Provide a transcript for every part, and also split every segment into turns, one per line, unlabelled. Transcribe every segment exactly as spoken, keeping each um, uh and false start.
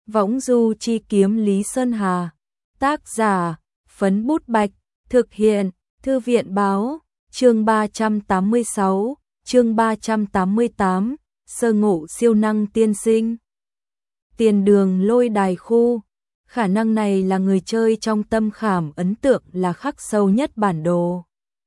Võng du chi kiếm Lý Sơn Hà. Tác giả, Phấn Bút Bạch. Thực hiện, Thư viện Báo. Chương ba trăm tám mươi sáu, chương ba trăm tám mươi tám, sơ ngộ siêu năng tiên sinh. Tiền đường lôi đài khu. Khả năng này là người chơi trong tâm khảm ấn tượng là khắc sâu nhất bản đồ.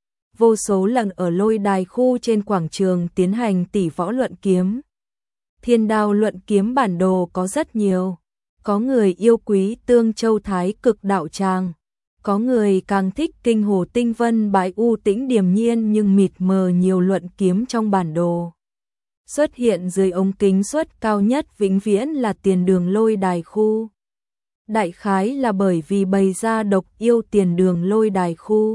Vô số lần ở lôi đài khu trên quảng trường tiến hành tỷ võ luận kiếm. Thiên đao luận kiếm bản đồ có rất nhiều. Có người yêu quý Tương Châu Thái Cực đạo tràng. Có người càng thích kinh hồ tinh vân bãi u tĩnh điềm nhiên nhưng mịt mờ nhiều luận kiếm trong bản đồ. Xuất hiện dưới ống kính suất cao nhất vĩnh viễn là tiền đường lôi đài khu. Đại khái là bởi vì bày ra độc yêu tiền đường lôi đài khu.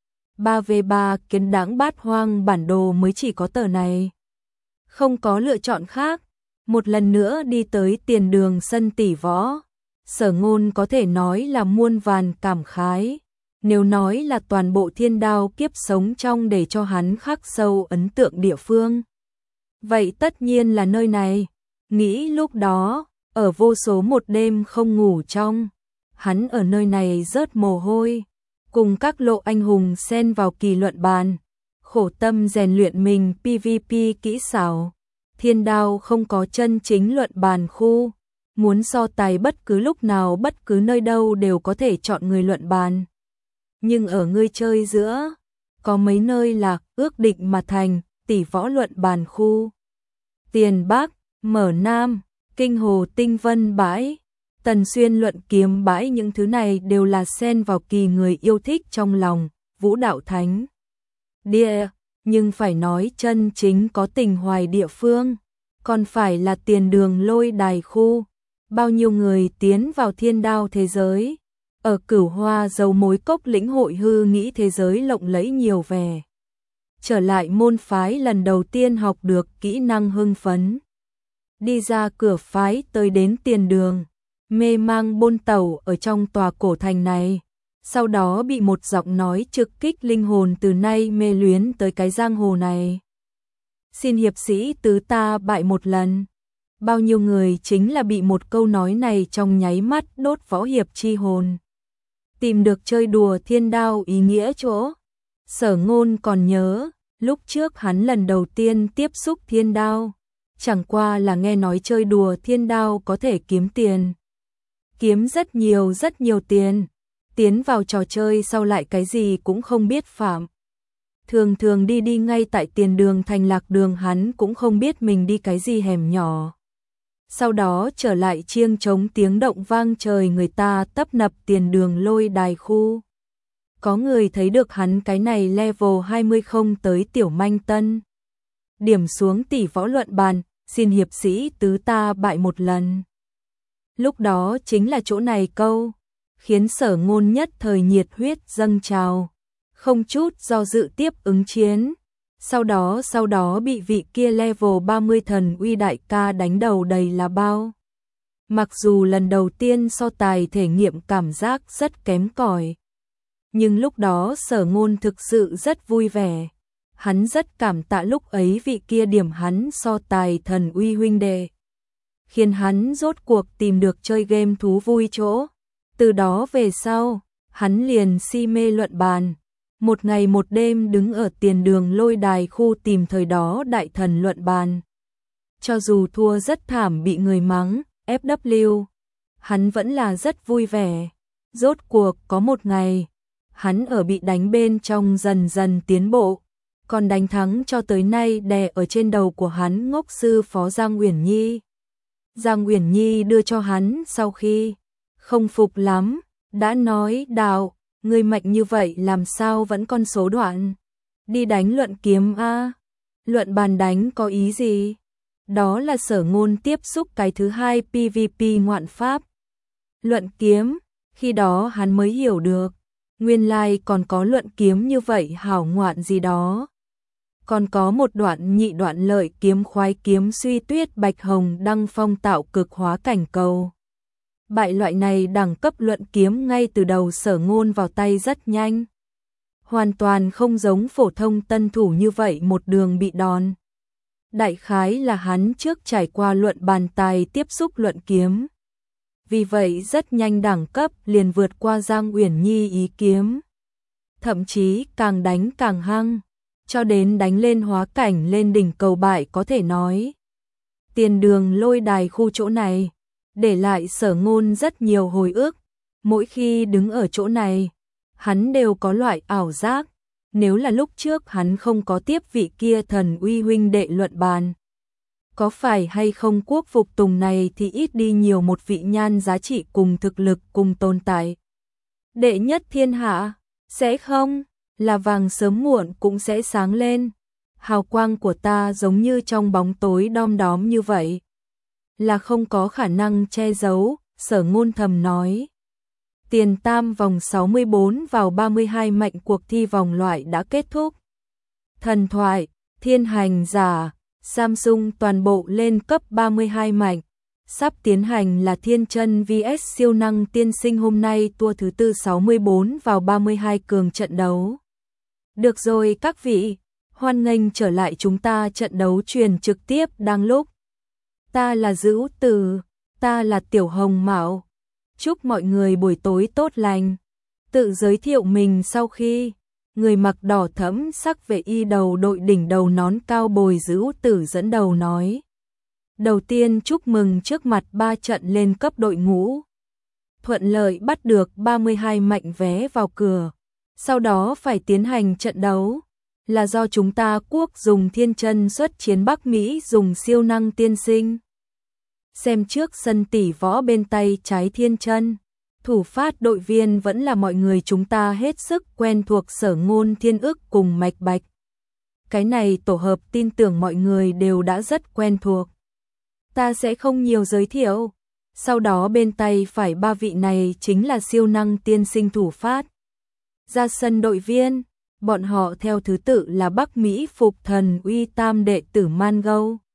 ba vs ba kiến đãng bát hoang bản đồ mới chỉ có tờ này. Không có lựa chọn khác. Một lần nữa đi tới tiền đường sân tỷ võ. Sở Ngôn có thể nói là muôn vàn cảm khái. Nếu nói là toàn bộ thiên đao kiếp sống trong để cho hắn khắc sâu ấn tượng địa phương. Vậy tất nhiên là nơi này. Nghĩ lúc đó, ở vô số một đêm không ngủ trong. Hắn ở nơi này rớt mồ hôi. Cùng các lộ anh hùng xen vào kỳ luận bàn. Khổ tâm rèn luyện mình pê vê pê kỹ xảo. Thiên đao không có chân chính luận bàn khu. Muốn so tài bất cứ lúc nào bất cứ nơi đâu đều có thể chọn người luận bàn. Nhưng ở người chơi giữa, có mấy nơi là ước định mà thành, tỷ võ luận bàn khu. Tiền Bắc, Mở Nam, Kinh Hồ Tinh Vân bãi, Tần Xuyên luận kiếm bãi, những thứ này đều là xen vào kỳ người yêu thích trong lòng, vũ đạo thánh. Địa, nhưng phải nói chân chính có tình hoài địa phương, còn phải là tiền đường lôi đài khu. Bao nhiêu người tiến vào thiên đao thế giới, ở Cửu Hoa dấu mối cốc lĩnh hội hư nghĩ thế giới lộng lẫy nhiều vẻ. Trở lại môn phái lần đầu tiên học được kỹ năng hưng phấn. Đi ra cửa phái tới đến tiền đường, mê mang bôn tẩu ở trong tòa cổ thành này. Sau đó bị một giọng nói trực kích linh hồn, từ nay mê luyến tới cái giang hồ này. Xin hiệp sĩ tứ ta bại một lần. Bao nhiêu người chính là bị một câu nói này trong nháy mắt đốt võ hiệp chi hồn. Tìm được chơi đùa thiên đao ý nghĩa chỗ. Sở Ngôn còn nhớ, lúc trước hắn lần đầu tiên tiếp xúc thiên đao. Chẳng qua là nghe nói chơi đùa thiên đao có thể kiếm tiền. Kiếm rất nhiều rất nhiều tiền. Tiến vào trò chơi sau lại cái gì cũng không biết phạm. Thường thường đi đi ngay tại tiền đường thành lạc đường, hắn cũng không biết mình đi cái gì hẻm nhỏ. Sau đó trở lại chiêng trống tiếng động vang trời, người ta tấp nập tiền đường lôi đài khu. Có người thấy được hắn cái này level hai mươi không tới tiểu manh tân. Điểm xuống tỷ võ luận bàn, xin hiệp sĩ tứ ta bại một lần. Lúc đó chính là chỗ này câu, khiến Sở Ngôn nhất thời nhiệt huyết dâng trào. Không chút do dự tiếp ứng chiến. Sau đó sau đó bị vị kia level ba mươi thần uy đại ca đánh đầu đầy là bao. Mặc dù lần đầu tiên so tài thể nghiệm cảm giác rất kém cỏi, nhưng lúc đó Sở Ngôn thực sự rất vui vẻ. Hắn rất cảm tạ lúc ấy vị kia điểm hắn so tài thần uy huynh đệ, khiến hắn rốt cuộc tìm được chơi game thú vui chỗ. Từ đó về sau, hắn liền si mê luận bàn. Một ngày một đêm đứng ở tiền đường lôi đài khu tìm thời đó đại thần luận bàn. Cho dù thua rất thảm bị người mắng, ép vê, hắn vẫn là rất vui vẻ. Rốt cuộc có một ngày, hắn ở bị đánh bên trong dần dần tiến bộ. Còn đánh thắng cho tới nay đè ở trên đầu của hắn ngốc sư phó Giang Uyển Nhi. Giang Uyển Nhi đưa cho hắn sau khi không phục lắm, đã nói Đào, người mạnh như vậy làm sao vẫn con số đoạn. Đi đánh luận kiếm a. Luận bàn đánh có ý gì? Đó là Sở Ngôn tiếp xúc cái thứ hai pê vê pê ngoạn pháp. Luận kiếm, khi đó hắn mới hiểu được, nguyên lai còn có luận kiếm như vậy hảo ngoạn gì đó. Còn có một đoạn nhị đoạn lợi kiếm khoái kiếm suy tuyết bạch hồng đăng phong tạo cực hóa cảnh cầu. Bại loại này đẳng cấp luận kiếm ngay từ đầu Sở Ngôn vào tay rất nhanh. Hoàn toàn không giống phổ thông tân thủ như vậy một đường bị đòn. Đại khái là hắn trước trải qua luận bàn tài tiếp xúc luận kiếm. vì vậy rất nhanh đẳng cấp liền vượt qua Giang Uyển Nhi ý kiếm. Thậm chí càng đánh càng hăng, cho đến đánh lên hóa cảnh lên đỉnh cầu bại có thể nói. Tiền đường lôi đài khu chỗ này, để lại Sở Ngôn rất nhiều hồi ức, mỗi khi đứng ở chỗ này, hắn đều có loại ảo giác, nếu là lúc trước hắn không có tiếp vị kia thần uy huynh đệ luận bàn. Có phải hay không quốc phục tùng này thì ít đi nhiều một vị nhan giá trị cùng thực lực cùng tồn tại. Đệ nhất thiên hạ, sẽ không, là vàng sớm muộn cũng sẽ sáng lên. Hào quang của ta giống như trong bóng tối đom đóm như vậy, là không có khả năng che giấu, Sở Ngôn thầm nói. Tiền tam vòng sáu mươi bốn vào ba mươi hai mạnh cuộc thi vòng loại đã kết thúc. Thần thoại, thiên hành giả, Samsung toàn bộ lên cấp ba mươi hai mạnh. Sắp tiến hành là Thiên Chân vs Siêu Năng Tiên Sinh hôm nay tour thứ tư sáu mươi bốn vào ba mươi hai cường trận đấu. Được rồi các vị, hoan nghênh trở lại chúng ta trận đấu truyền trực tiếp đang lúc. Ta là Dữu Tử, ta là Tiểu Hồng Mạo. Chúc mọi người buổi tối tốt lành. Tự giới thiệu mình sau khi, người mặc đỏ thẫm sắc vệ y đầu đội đỉnh đầu nón cao bồi Dữu Tử dẫn đầu nói. Đầu tiên chúc mừng trước mặt ba trận lên cấp đội ngũ. Thuận lợi bắt được ba mươi hai mạnh vé vào cửa. Sau đó phải tiến hành trận đấu. Là do chúng ta quốc dùng Thiên Chân xuất chiến Bắc Mỹ dùng Siêu Năng Tiên Sinh. Xem trước sân tỷ võ bên tay trái Thiên Chân, thủ phát đội viên vẫn là mọi người chúng ta hết sức quen thuộc Sở Ngôn, Thiên Ức cùng Mạch Bạch. Cái này tổ hợp tin tưởng mọi người đều đã rất quen thuộc. Ta sẽ không nhiều giới thiệu. Sau đó bên tay phải ba vị này chính là Siêu Năng Tiên Sinh thủ phát. Ra sân đội viên, bọn họ theo thứ tự là Bắc Mỹ Phục Thần Uy tam đệ tử Mango,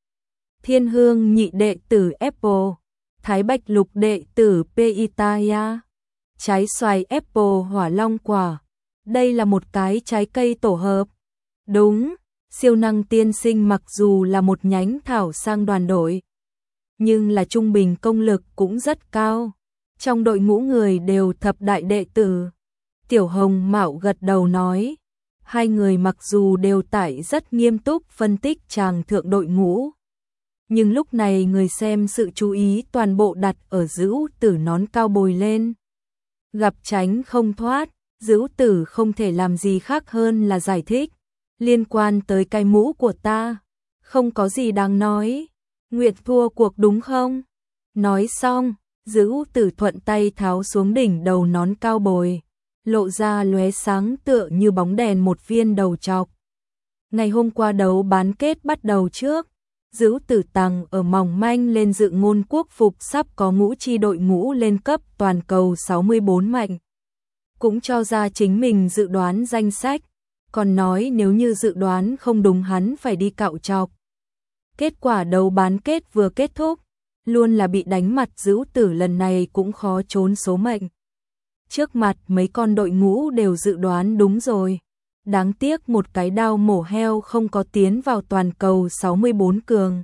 Thiên Hương nhị đệ tử Apple, Thái Bạch lục đệ tử Peitaya, trái xoài Apple Hỏa Long quả. Đây là một cái trái cây tổ hợp. Đúng, Siêu Năng Tiên Sinh mặc dù là một nhánh thảo sang đoàn đội, nhưng là trung bình công lực cũng rất cao. Trong đội ngũ người đều thập đại đệ tử. Tiểu Hồng Mạo gật đầu nói. Hai người mặc dù đều tải rất nghiêm túc phân tích tràng thượng đội ngũ, nhưng lúc này người xem sự chú ý toàn bộ đặt ở Dữu Tử nón cao bồi lên. Gặp tránh không thoát, Dữu Tử không thể làm gì khác hơn là giải thích. Liên quan tới cái mũ của ta, không có gì đáng nói. Nguyệt thua cuộc đúng không? Nói xong, Dữu Tử thuận tay tháo xuống đỉnh đầu nón cao bồi, lộ ra lóe sáng tựa như bóng đèn một viên đầu trọc. Ngày hôm qua đấu bán kết bắt đầu trước, Dữu Tử Tằng ở mỏng manh lên dự ngôn quốc phục sắp có ngũ chi đội ngũ lên cấp toàn cầu sáu mươi bốn mạnh. Cũng cho ra chính mình dự đoán danh sách, còn nói nếu như dự đoán không đúng hắn phải đi cạo trọc. Kết quả đấu bán kết vừa kết thúc, luôn là bị đánh mặt Dữu Tử lần này cũng khó trốn số mệnh. Trước mặt mấy con đội ngũ đều dự đoán đúng rồi. Đáng tiếc một cái đao mổ heo không có tiến vào toàn cầu sáu mươi bốn cường.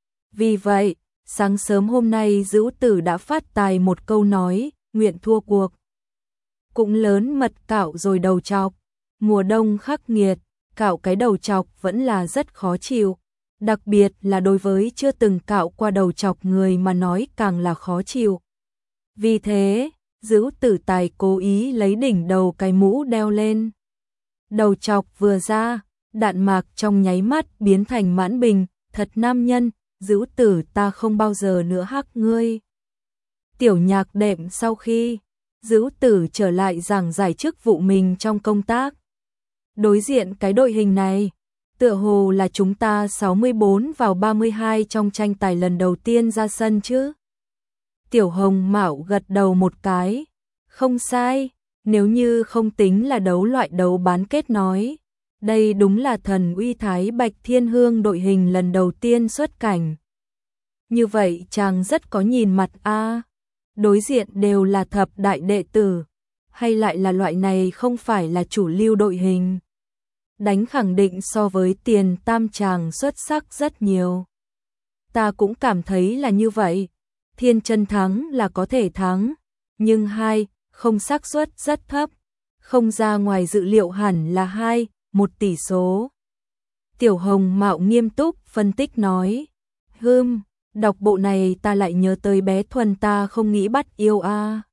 Vì vậy, sáng sớm hôm nay Dữu Tử đã phát tài một câu nói, nguyện thua cuộc. Cũng lớn mật cạo rồi đầu trọc. Mùa đông khắc nghiệt, cạo cái đầu trọc vẫn là rất khó chịu. Đặc biệt là đối với chưa từng cạo qua đầu trọc người mà nói càng là khó chịu. Vì thế, Dữu Tử tài cố ý lấy đỉnh đầu cái mũ đeo lên. Đầu trọc vừa ra, đạn mạc trong nháy mắt biến thành mãn bình, thật nam nhân, Dữu Tử ta không bao giờ nữa hắc ngươi. Tiểu Nhạc Đệm sau khi Dữu Tử trở lại giảng giải chức vụ mình trong công tác. Đối diện cái đội hình này, tựa hồ là chúng ta sáu mươi bốn vào ba mươi hai trong tranh tài lần đầu tiên ra sân chứ. Tiểu Hồng Mạo gật đầu một cái, không sai, nếu như không tính là đấu loại đấu bán kết nói. Đây đúng là thần uy Thái Bạch Thiên Hương đội hình lần đầu tiên xuất cảnh. Như vậy chàng rất có nhìn mặt a. Đối diện đều là thập đại đệ tử, hay lại là loại này không phải là chủ lưu đội hình. Đánh khẳng định so với tiền tam chàng xuất sắc rất nhiều. Ta cũng cảm thấy là như vậy. Thiên Chân thắng là có thể thắng, nhưng hai, không xác suất rất thấp, không ra ngoài dự liệu hẳn là hai, một tỷ số. Tiểu Hồng Mạo nghiêm túc phân tích nói, hừm, đọc bộ này ta lại nhớ tới bé Thuần ta không nghĩ bắt yêu a.